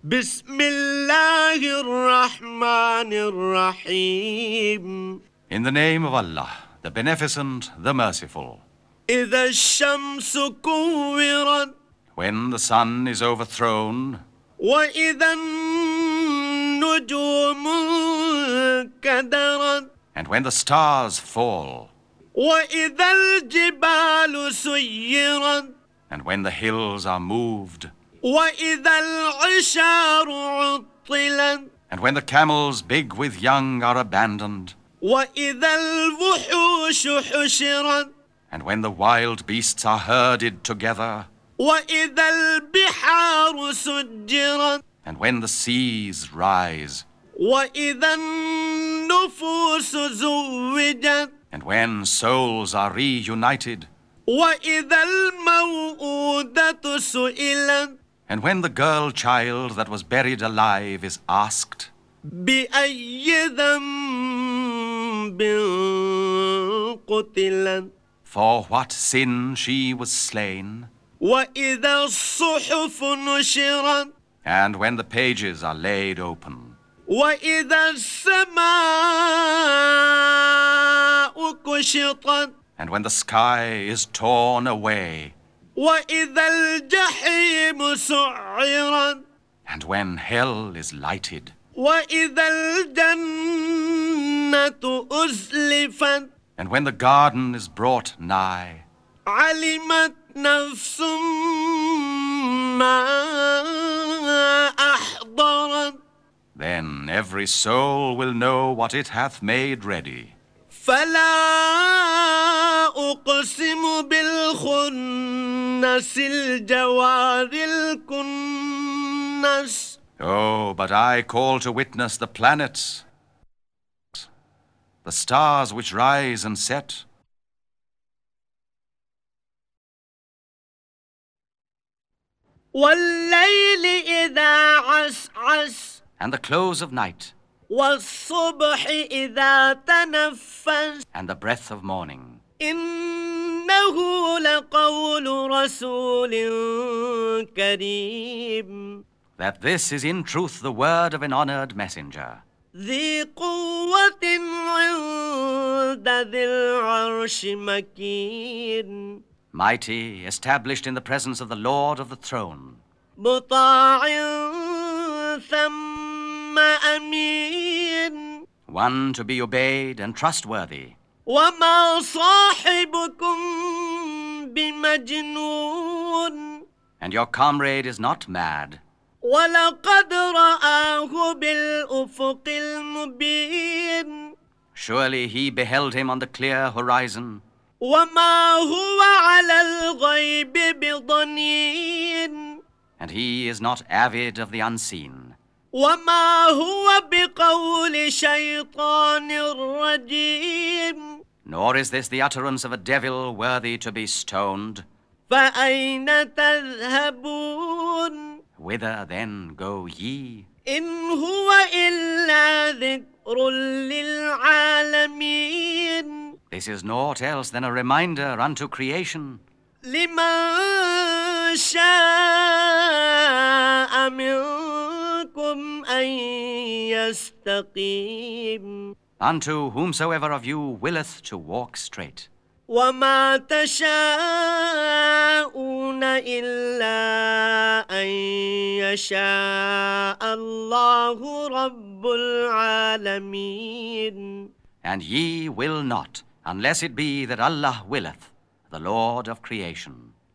بسم الله الرحمن الرحيم. In the name of Allah, the Beneficent, the Merciful. إذا الشمس كورت When the sun is overthrown, وإذا النجوم انكدرت and when the stars fall, وإذا الجبال سيرت and when the hills are moved, وإذا العشار عطلت and when the camels big with young are abandoned, وإذا الوحوش حشرت and when the wild beasts are herded together, وإذا البحار سجرت and when the seas rise, وإذا النفوس زوجت and when souls are reunited, وإذا الموءودة سئلت and when the girl child that was buried alive is asked, بأي ذنب قتلت for what sin she was slain, وإذا الصحف نشرت and when the pages are laid open, وإذا السماء كشطت and when the sky is torn away, وإذا الجحيم سعرت and when hell is lighted, وإذا الجنة أزلفت and when the garden is brought nigh, علمت نفس ما أحضرت then every soul will know what it hath made ready. فلا أقسم بالخنس الجوار الكنس Oh, but I call to witness the planets, the stars which rise and set, والليل إذا عسعس and the close of night, والصبح إذا تنفس and the breath of morning. إنه لقول رسول كريم That this is in truth the word of an honored messenger, ذي قوة عند ذي العرش مكين mighty, established in the presence of the Lord of the throne, مطاع ثم أمين one to be obeyed and trustworthy. وما صاحبكم بمجنون And your comrade is not mad, ولقد رآه بالأفق المبين surely he beheld him on the clear horizon, وما هو على الغيب بضنين and he is not avid of the unseen, وما هو بقول شيطان رجيم nor is this the utterance of a devil worthy to be stoned. فأين تذهبون Whither then go ye? إن هو إلا ذكر للعالمين This is naught else than a reminder unto creation, لمن شاء منكم أن يستقيم unto whomsoever of you willeth to walk straight. وما تشاءون إلا أن يشاء الله رب العالمين And ye will not, unless it be that Allah willeth, the Lord of creation.